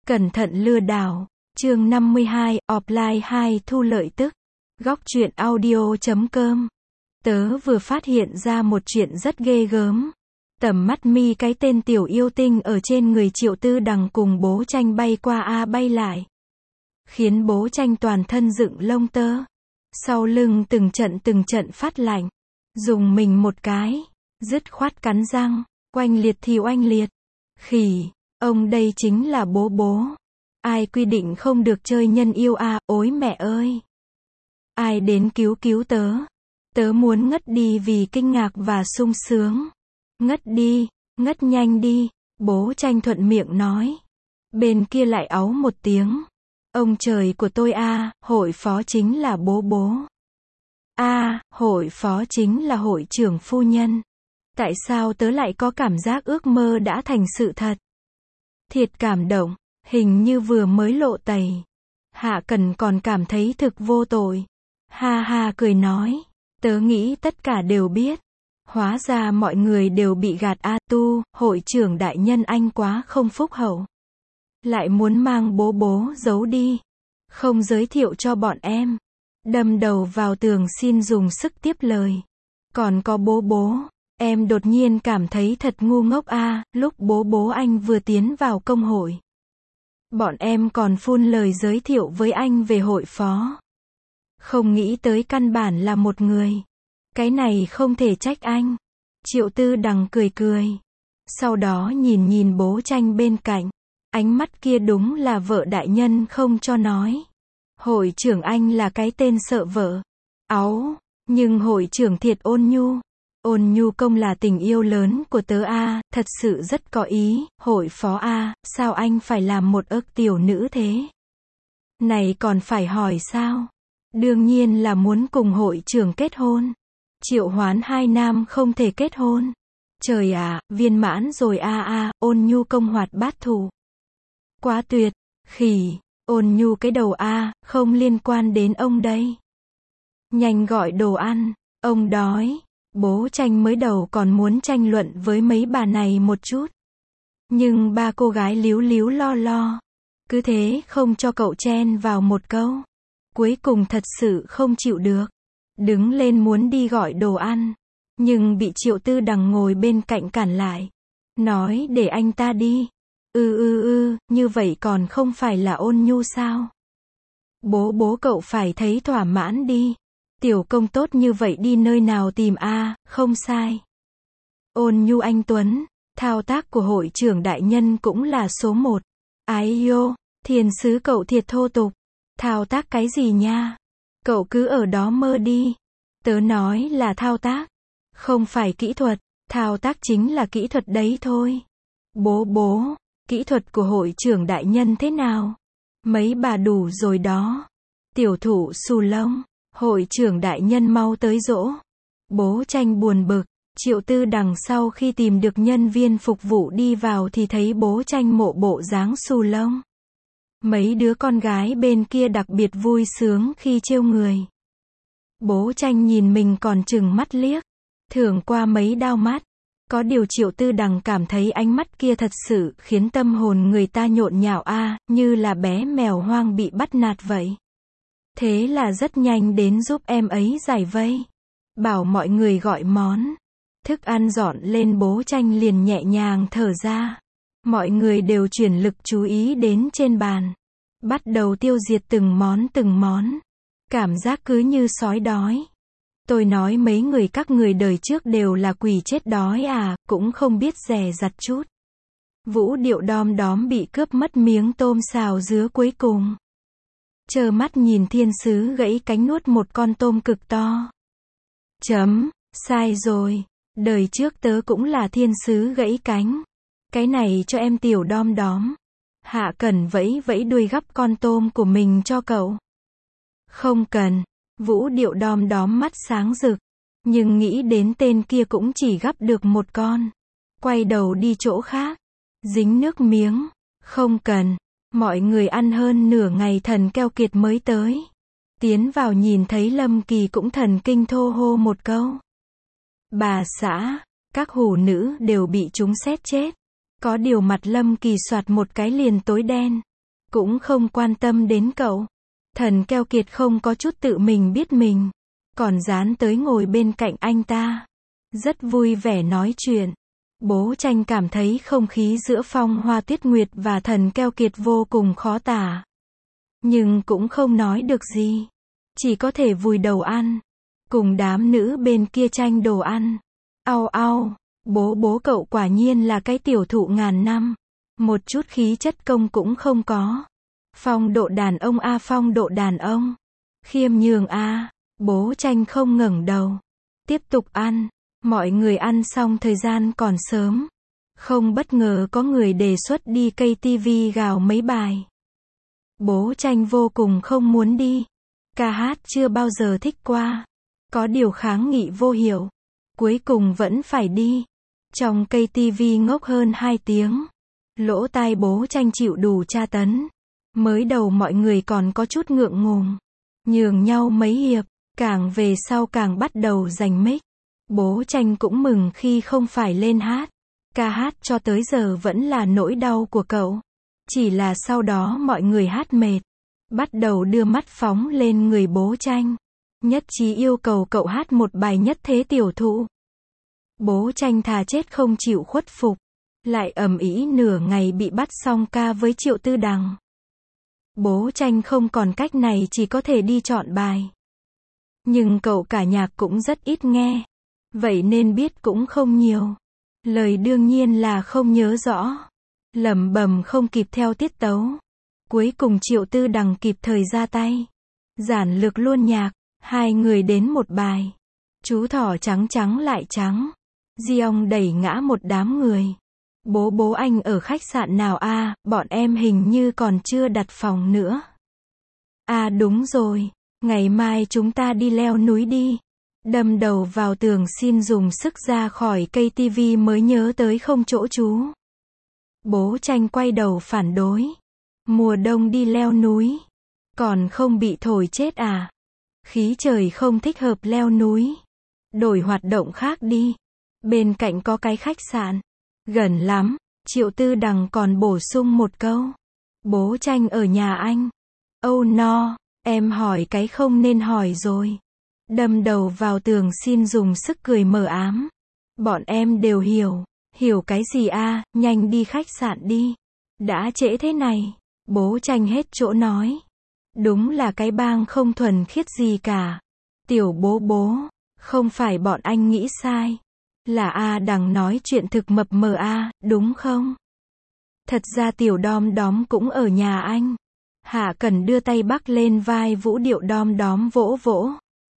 Cẩn thận lừa đảo. Chương 52, offline 2 thu lợi tức. Góc truyện audio.com. Tớ vừa phát hiện ra một chuyện rất ghê gớm. Tầm mắt mi cái tên tiểu yêu tinh ở trên người Triệu Tư Đằng cùng bố Tranh bay qua bay lại. Khiến bố Tranh toàn thân dựng lông tơ. Sau lưng từng trận phát lạnh. Dùng mình một cái. Dứt khoát cắn răng. Oanh liệt thì oanh liệt. Khỉ. Ông đây chính là bố. Ai quy định không được chơi nhân yêu à, ối mẹ ơi. Ai đến cứu tớ. Tớ muốn ngất đi vì kinh ngạc và sung sướng. Ngất đi, ngất nhanh đi, bố Tranh thuận miệng nói. Bên kia lại áu một tiếng. Ông trời của tôi à, hội phó chính là bố. À, hội phó chính là hội trưởng phu nhân. Tại sao tớ lại có cảm giác ước mơ đã thành sự thật? Thiệt cảm động, hình như vừa mới lộ tẩy. Hạ Cần còn cảm thấy thực vô tội. Ha ha cười nói, tớ nghĩ tất cả đều biết. Hóa ra mọi người đều bị gạt a tu, hội trưởng đại nhân anh quá không phúc hậu. Lại muốn mang bố giấu đi. Không giới thiệu cho bọn em. Đâm đầu vào tường xin dùng sức tiếp lời. Còn có bố. Em đột nhiên cảm thấy thật ngu ngốc a, lúc bố anh vừa tiến vào công hội. Bọn em còn phun lời giới thiệu với anh về hội phó. Không nghĩ tới căn bản là một người. Cái này không thể trách anh. Triệu Tư Đằng cười. Sau đó nhìn bố Tranh bên cạnh. Ánh mắt kia đúng là vợ đại nhân không cho nói. Hội trưởng anh là cái tên sợ vợ. Áu, nhưng hội trưởng thiệt ôn nhu. Ôn nhu công là tình yêu lớn của tớ a, thật sự rất có ý. Hội phó a, sao anh phải làm một ức tiểu nữ thế? Này còn phải hỏi sao? Đương nhiên là muốn cùng hội trưởng kết hôn. Triệu Hoán hai nam không thể kết hôn. Trời ạ, viên mãn rồi a, ôn nhu công hoạt bát thủ. Quá tuyệt, khỉ, ôn nhu cái đầu a, không liên quan đến ông đây. Nhanh gọi đồ ăn, ông đói. Bố Tranh mới đầu còn muốn tranh luận với mấy bà này một chút. Nhưng ba cô gái líu lo. Cứ thế không cho cậu chen vào một câu. Cuối cùng thật sự không chịu được. Đứng lên muốn đi gọi đồ ăn. Nhưng bị Triệu Tư Đằng ngồi bên cạnh cản lại. Nói để anh ta đi. Như vậy còn không phải là ôn nhu sao? Bố cậu phải thấy thỏa mãn đi. Tiểu công tốt như vậy đi nơi nào tìm a, không sai. Ôn nhu anh Tuấn, thao tác của hội trưởng đại nhân cũng là số 1. Ái yo, thiên sứ cậu thiệt thô tục. Thao tác cái gì nha? Cậu cứ ở đó mơ đi. Tớ nói là thao tác. Không phải kỹ thuật, thao tác chính là kỹ thuật đấy thôi. Bố, kỹ thuật của hội trưởng đại nhân thế nào? Mấy bà đủ rồi đó. Tiểu thủ xù lông. Hội trưởng đại nhân mau tới dỗ. Bố Tranh buồn bực. Triệu Tư Đằng sau khi tìm được nhân viên phục vụ đi vào thì thấy bố Tranh mộ bộ dáng xù lông. Mấy đứa con gái bên kia đặc biệt vui sướng khi trêu người. Bố Tranh nhìn mình còn chừng mắt liếc. Thưởng qua mấy đao mắt. Có điều Triệu Tư Đằng cảm thấy ánh mắt kia thật sự khiến tâm hồn người ta nhộn nhạo a, như là bé mèo hoang bị bắt nạt vậy. Thế là rất nhanh đến giúp em ấy giải vây. Bảo mọi người gọi món. Thức ăn dọn lên bố Tranh liền nhẹ nhàng thở ra. Mọi người đều chuyển lực chú ý đến trên bàn. Bắt đầu tiêu diệt từng món. Cảm giác cứ như sói đói. Tôi nói mấy người các người đời trước đều là quỷ chết đói à, cũng không biết dè dặt chút. Vũ Điệu đom đóm bị cướp mất miếng tôm xào dứa cuối cùng. Trơ mắt nhìn thiên sứ gãy cánh nuốt một con tôm cực to. Sai rồi. Đời trước tớ cũng là thiên sứ gãy cánh. Cái này cho em tiểu đom đóm. Hạ Cần vẫy đuôi gắp con tôm của mình cho cậu. Không cần. Vũ Điệu đom đóm mắt sáng rực. Nhưng nghĩ đến tên kia cũng chỉ gắp được một con. Quay đầu đi chỗ khác. Dính nước miếng. Không cần. Mọi người ăn hơn nửa ngày thần keo kiệt mới tới. Tiến vào nhìn thấy Lâm Kỳ cũng thần kinh thô hô một câu. Bà xã, các hủ nữ đều bị chúng xét chết. Có điều mặt Lâm Kỳ soạt một cái liền tối đen. cũng không quan tâm đến cậu. Thần keo kiệt không có chút tự mình biết mình, còn dán tới ngồi bên cạnh anh ta. Rất vui vẻ nói chuyện. Bố Tranh cảm thấy không khí giữa Phong Hoa Tuyết Nguyệt và thần keo kiệt vô cùng khó tả. Nhưng cũng không nói được gì. Chỉ có thể vùi đầu ăn. Cùng đám nữ bên kia tranh đồ ăn. Au au, bố cậu quả nhiên là cái tiểu thụ ngàn năm. Một chút khí chất công cũng không có. Phong độ đàn ông a, phong độ đàn ông. Khiêm nhường a. Bố Tranh không ngẩng đầu. Tiếp tục ăn. Mọi người ăn xong thời gian còn sớm. Không bất ngờ có người đề xuất đi KTV gào mấy bài. Bố Tranh vô cùng không muốn đi. Ca hát chưa bao giờ thích qua. Có điều kháng nghị vô hiệu. Cuối cùng vẫn phải đi. Trong KTV ngốc hơn 2 tiếng. Lỗ tai bố Tranh chịu đủ tra tấn. Mới đầu mọi người còn có chút ngượng ngùng. Nhường nhau mấy hiệp. Càng về sau càng bắt đầu giành mic. Bố Tranh cũng mừng khi không phải lên hát. Ca hát cho tới giờ vẫn là nỗi đau của cậu. Chỉ là sau đó mọi người hát mệt. Bắt đầu đưa mắt phóng lên người bố Tranh. Nhất trí yêu cầu cậu hát một bài Nhất Thế Tiểu Thụ. Bố Tranh thà chết không chịu khuất phục. Lại ầm ĩ nửa ngày bị bắt song ca với Triệu Tư Đằng. Bố Tranh không còn cách này, chỉ có thể đi chọn bài. Nhưng cậu cả nhạc cũng rất ít nghe. Vậy nên biết cũng không nhiều. Lời đương nhiên là không nhớ rõ. Lẩm bẩm không kịp theo tiết tấu. Cuối cùng Triệu Tư Đằng kịp thời ra tay. Giản lược luôn nhạc. Hai người đến một bài. Chú thỏ trắng trắng lại trắng. Giông đẩy ngã một đám người. Bố anh ở khách sạn nào a? Bọn em hình như còn chưa đặt phòng nữa. À đúng rồi. Ngày mai chúng ta đi leo núi đi. Đâm đầu vào tường xin dùng sức ra khỏi KTV mới nhớ tới không chỗ trú. Bố Tranh quay đầu phản đối. Mùa đông đi leo núi. Còn không bị thổi chết à? Khí trời không thích hợp leo núi. Đổi hoạt động khác đi. Bên cạnh có cái khách sạn. Gần lắm. Triệu Tư Đằng còn bổ sung một câu. Bố Tranh ở nhà anh. Oh no, em hỏi cái không nên hỏi rồi. Đâm đầu vào tường xin dùng sức cười mờ ám. Bọn em đều hiểu. Hiểu cái gì a? Nhanh đi khách sạn đi. Đã trễ thế này. Bố Tranh hết chỗ nói. Đúng là cái bang không thuần khiết gì cả. Tiểu bố, không phải bọn anh nghĩ sai. Là A Đằng nói chuyện thực mập mờ a, đúng không? Thật ra tiểu đom đóm cũng ở nhà anh. Hạ Cần đưa tay bắc lên vai vũ điệu đom đóm vỗ vỗ.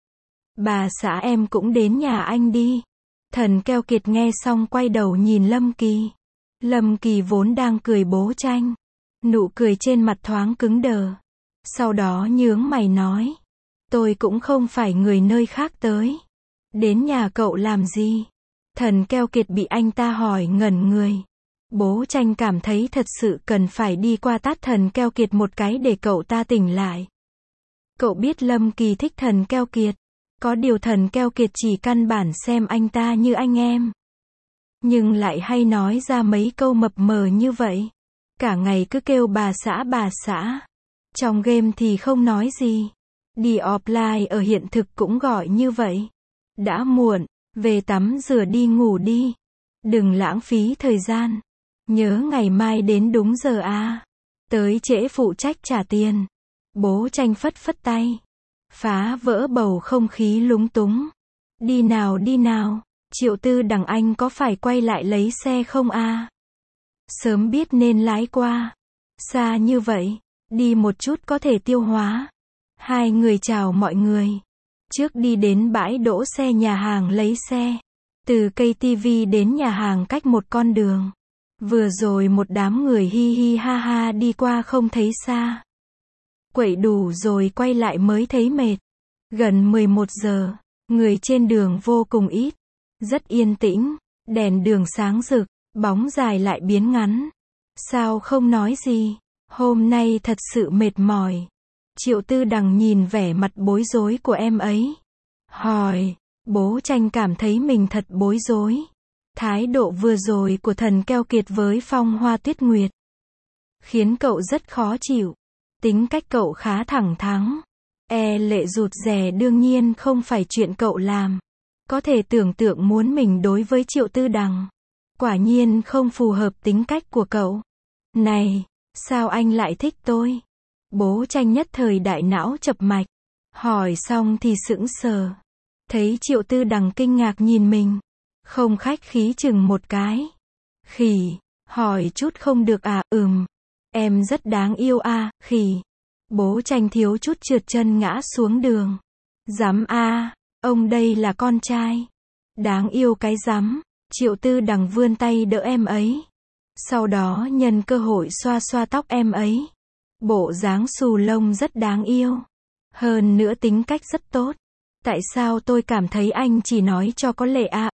Bà xã em cũng đến nhà anh đi. Thần keo kiệt nghe xong quay đầu nhìn Lâm Kỳ. Lâm Kỳ vốn đang cười bố Tranh. Nụ cười trên mặt thoáng cứng đờ. Sau đó nhướng mày nói. Tôi cũng không phải người nơi khác tới. Đến nhà cậu làm gì? Thần keo kiệt bị anh ta hỏi ngẩn người. Bố Tranh cảm thấy thật sự cần phải đi qua tát thần keo kiệt một cái để cậu ta tỉnh lại. Cậu biết Lâm Kỳ thích thần keo kiệt. Có điều thần keo kiệt chỉ căn bản xem anh ta như anh em. Nhưng lại hay nói ra mấy câu mập mờ như vậy. Cả ngày cứ kêu bà xã. Trong game thì không nói gì. Đi offline ở hiện thực cũng gọi như vậy. Đã muộn, về tắm rửa đi ngủ đi. Đừng lãng phí thời gian. Nhớ ngày mai đến đúng giờ à. Tới trễ phụ trách trả tiền. Bố Tranh phất phất tay. Phá vỡ bầu không khí lúng túng. Đi nào. Triệu Tư Đằng anh có phải quay lại lấy xe không à? Sớm biết nên lái qua. Xa như vậy. Đi một chút có thể tiêu hóa. Hai người chào mọi người. Trước đi đến bãi đỗ xe nhà hàng lấy xe. Từ KTV đến nhà hàng cách một con đường. Vừa rồi một đám người hi hi ha ha đi qua không thấy xa. Quậy đủ rồi quay lại mới thấy mệt. Gần 11 giờ, người trên đường vô cùng ít. Rất yên tĩnh, đèn đường sáng rực, bóng dài lại biến ngắn. Sao không nói gì? Hôm nay thật sự mệt mỏi. Triệu Tư Đằng nhìn vẻ mặt bối rối của em ấy. Hỏi, bố Tranh cảm thấy mình thật bối rối. Thái độ vừa rồi của thần keo kiệt với Phong Hoa Tuyết Nguyệt. khiến cậu rất khó chịu. Tính cách cậu khá thẳng thắn. Lệ rụt rè đương nhiên không phải chuyện cậu làm. Có thể tưởng tượng muốn mình đối với Triệu Tư Đằng. Quả nhiên không phù hợp tính cách của cậu. Này, sao anh lại thích tôi? Bố Tranh nhất thời đại não chập mạch. Hỏi xong thì sững sờ. Thấy Triệu Tư Đằng kinh ngạc nhìn mình. Không khách khí chừng một cái. Khỉ, hỏi chút không được à? Em rất đáng yêu à, khỉ. Bố Tranh thiếu chút trượt chân ngã xuống đường. Dám à, ông đây là con trai. Đáng yêu cái rắm. Triệu Tư Đằng vươn tay đỡ em ấy. Sau đó nhân cơ hội xoa xoa tóc em ấy. Bộ dáng xù lông rất đáng yêu. Hơn nữa tính cách rất tốt. Tại sao tôi cảm thấy anh chỉ nói cho có lệ à?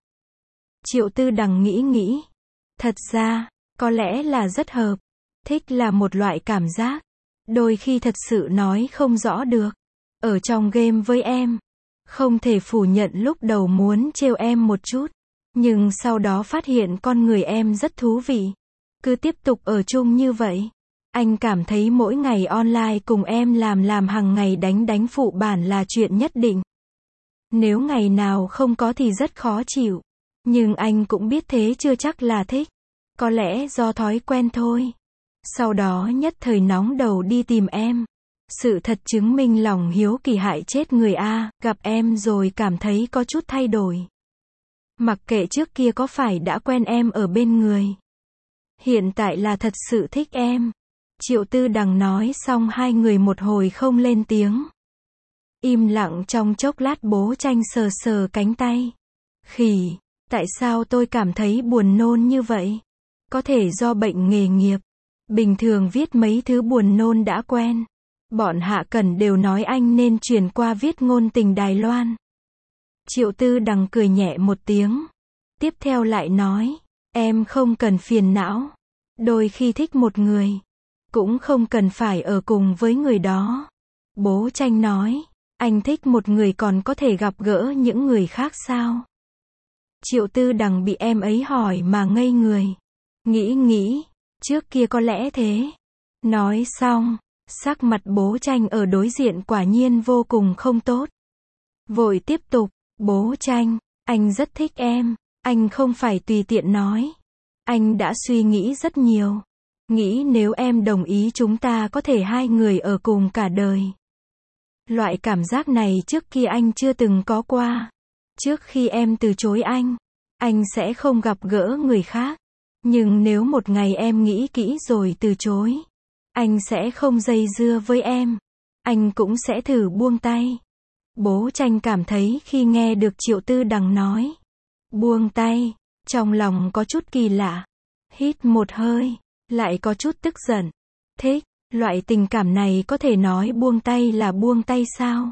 Triệu Tư Đằng nghĩ. Thật ra, có lẽ là rất hợp. Thích là một loại cảm giác. Đôi khi thật sự nói không rõ được. Ở trong game với em, không thể phủ nhận lúc đầu muốn trêu em một chút. Nhưng sau đó phát hiện con người em rất thú vị. Cứ tiếp tục ở chung như vậy. Anh cảm thấy mỗi ngày online cùng em làm hàng ngày đánh phụ bản là chuyện nhất định. Nếu ngày nào không có thì rất khó chịu. Nhưng anh cũng biết thế chưa chắc là thích. Có lẽ do thói quen thôi. Sau đó nhất thời nóng đầu đi tìm em. Sự thật chứng minh lòng hiếu kỳ hại chết người a, gặp em rồi cảm thấy có chút thay đổi. Mặc kệ trước kia có phải đã quen em ở bên người. Hiện tại là thật sự thích em. Triệu Tư Đằng nói xong hai người một hồi không lên tiếng. Im lặng trong chốc lát Bố Tranh sờ sờ cánh tay. Khỉ, tại sao tôi cảm thấy buồn nôn như vậy? Có thể do bệnh nghề nghiệp. Bình thường viết mấy thứ buồn nôn đã quen. Bọn hạ cần đều nói anh nên chuyển qua viết ngôn tình Đài Loan. Triệu Tư Đằng cười nhẹ một tiếng. Tiếp theo lại nói, em không cần phiền não. Đôi khi thích một người, cũng không cần phải ở cùng với người đó. Bố Tranh nói, anh thích một người còn có thể gặp gỡ những người khác sao? Triệu Tư Đằng bị em ấy hỏi mà ngây người. Nghĩ, trước kia có lẽ thế. Nói xong, sắc mặt Bố Tranh ở đối diện quả nhiên vô cùng không tốt. Vội tiếp tục, Bố Tranh, anh rất thích em, anh không phải tùy tiện nói. Anh đã suy nghĩ rất nhiều. Nghĩ nếu em đồng ý chúng ta có thể hai người ở cùng cả đời. Loại cảm giác này trước kia anh chưa từng có qua. Trước khi em từ chối anh sẽ không gặp gỡ người khác. Nhưng nếu một ngày em nghĩ kỹ rồi từ chối, anh sẽ không dây dưa với em. Anh cũng sẽ thử buông tay. Bố Tranh cảm thấy khi nghe được Triệu Tư Đằng nói buông tay, trong lòng có chút kỳ lạ. Hít một hơi, lại có chút tức giận. Thích, loại tình cảm này có thể nói buông tay là buông tay sao?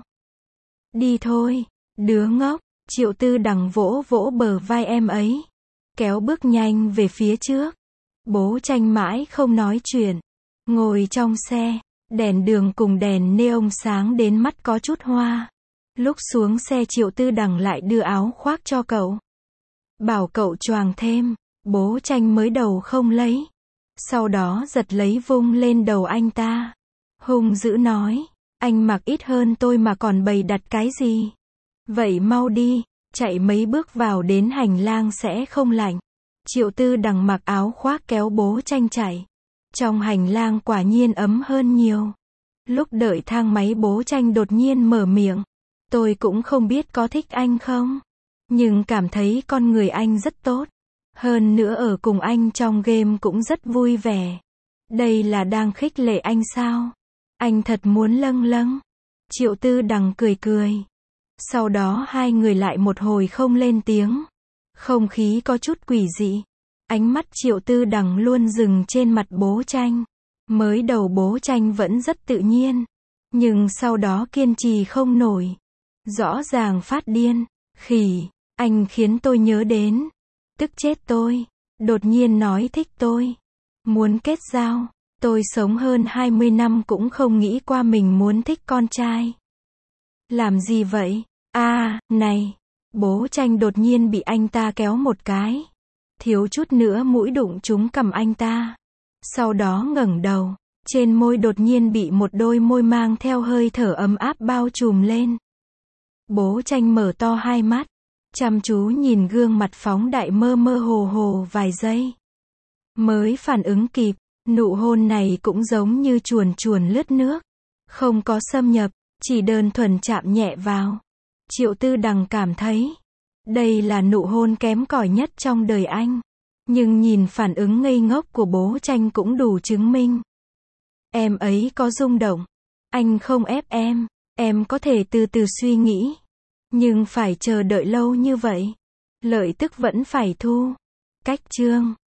Đi thôi, đứa ngốc. Triệu Tư Đằng vỗ vỗ bờ vai em ấy, kéo bước nhanh về phía trước. Bố Tranh mãi không nói chuyện. Ngồi trong xe, đèn đường cùng đèn neon sáng đến mắt có chút hoa. Lúc xuống xe Triệu Tư Đằng lại đưa áo khoác cho cậu. Bảo cậu choàng thêm. Bố Tranh mới đầu không lấy. Sau đó giật lấy vung lên đầu anh ta. Hung dữ nói, anh mặc ít hơn tôi mà còn bày đặt cái gì? Vậy mau đi, chạy mấy bước vào đến hành lang sẽ không lạnh. Triệu Tư Đằng mặc áo khoác kéo Bố Tranh chạy. Trong hành lang quả nhiên ấm hơn nhiều. Lúc đợi thang máy Bố Tranh đột nhiên mở miệng. Tôi cũng không biết có thích anh không. Nhưng cảm thấy con người anh rất tốt. Hơn nữa ở cùng anh trong game cũng rất vui vẻ. Đây là đang khích lệ anh sao? Anh thật muốn lâng. Triệu Tư Đằng cười. Sau đó hai người lại một hồi không lên tiếng. Không khí có chút quỷ dị. Ánh mắt Triệu Tư Đằng luôn dừng trên mặt Bố Tranh. Mới đầu Bố Tranh vẫn rất tự nhiên. Nhưng sau đó kiên trì không nổi. Rõ ràng phát điên. Khỉ, anh khiến tôi nhớ đến. Tức chết tôi. Đột nhiên nói thích tôi. Muốn kết giao. Tôi sống hơn 20 năm cũng không nghĩ qua mình muốn thích con trai. Làm gì vậy? Này. Bố Tranh đột nhiên bị anh ta kéo một cái. Thiếu chút nữa mũi đụng trúng cằm anh ta. Sau đó ngẩng đầu, trên môi đột nhiên bị một đôi môi mang theo hơi thở ấm áp bao trùm lên. Bố Tranh mở to hai mắt, chăm chú nhìn gương mặt phóng đại mơ mơ hồ hồ vài giây. Mới phản ứng kịp, nụ hôn này cũng giống như chuồn chuồn lướt nước. Không có xâm nhập, chỉ đơn thuần chạm nhẹ vào. Triệu Tư Đằng cảm thấy, đây là nụ hôn kém cỏi nhất trong đời anh. Nhưng nhìn phản ứng ngây ngốc của bố Tranh cũng đủ chứng minh. Em ấy có rung động. Anh không ép em có thể từ từ suy nghĩ. Nhưng phải chờ đợi lâu như vậy. Lợi tức vẫn phải thu. Cách chương